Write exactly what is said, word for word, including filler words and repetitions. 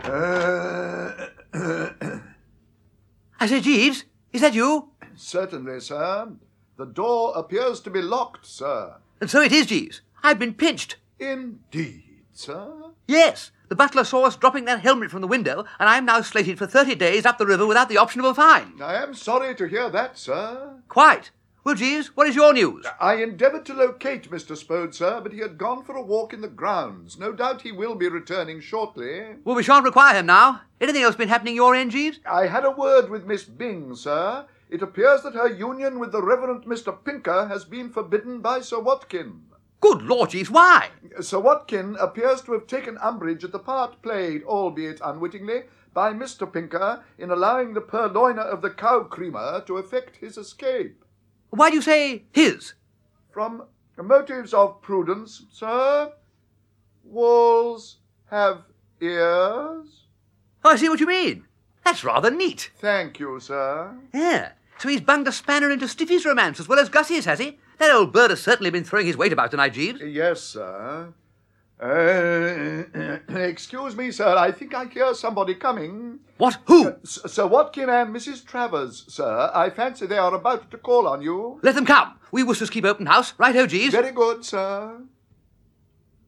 Uh, I say, Jeeves, is that you? Certainly, sir. The door appears to be locked, sir. And so it is, Jeeves. I've been pinched. Indeed, sir. Yes, the butler saw us dropping that helmet from the window, and I'm now slated for thirty days up the river without the option of a fine. I am sorry to hear that, sir. Quite. Well, Jeeves, what is your news? I endeavoured to locate Mister Spode, sir, but he had gone for a walk in the grounds. No doubt he will be returning shortly. Well, we shan't require him now. Anything else been happening your end, Jeeves? I had a word with Miss Byng, sir. It appears that her union with the Reverend Mister Pinker has been forbidden by Sir Watkin. Good Lord, Jeeves, why? Sir Watkin appears to have taken umbrage at the part played, albeit unwittingly, by Mister Pinker in allowing the purloiner of the cow creamer to effect his escape. Why do you say his? From motives of prudence, sir. Walls have ears. Oh, I see what you mean. That's rather neat. Thank you, sir. Yeah, so he's bunged a spanner into Stiffy's romance as well as Gussie's, has he? That old bird has certainly been throwing his weight about tonight, Jeeves. Yes, sir. Uh, excuse me, sir. I think I hear somebody coming. What? Who? Uh, Sir Watkin and Missus Travers, sir. I fancy they are about to call on you. Let them come. We Worcesters keep open house. Right-ho, Jeeves. Very good, sir.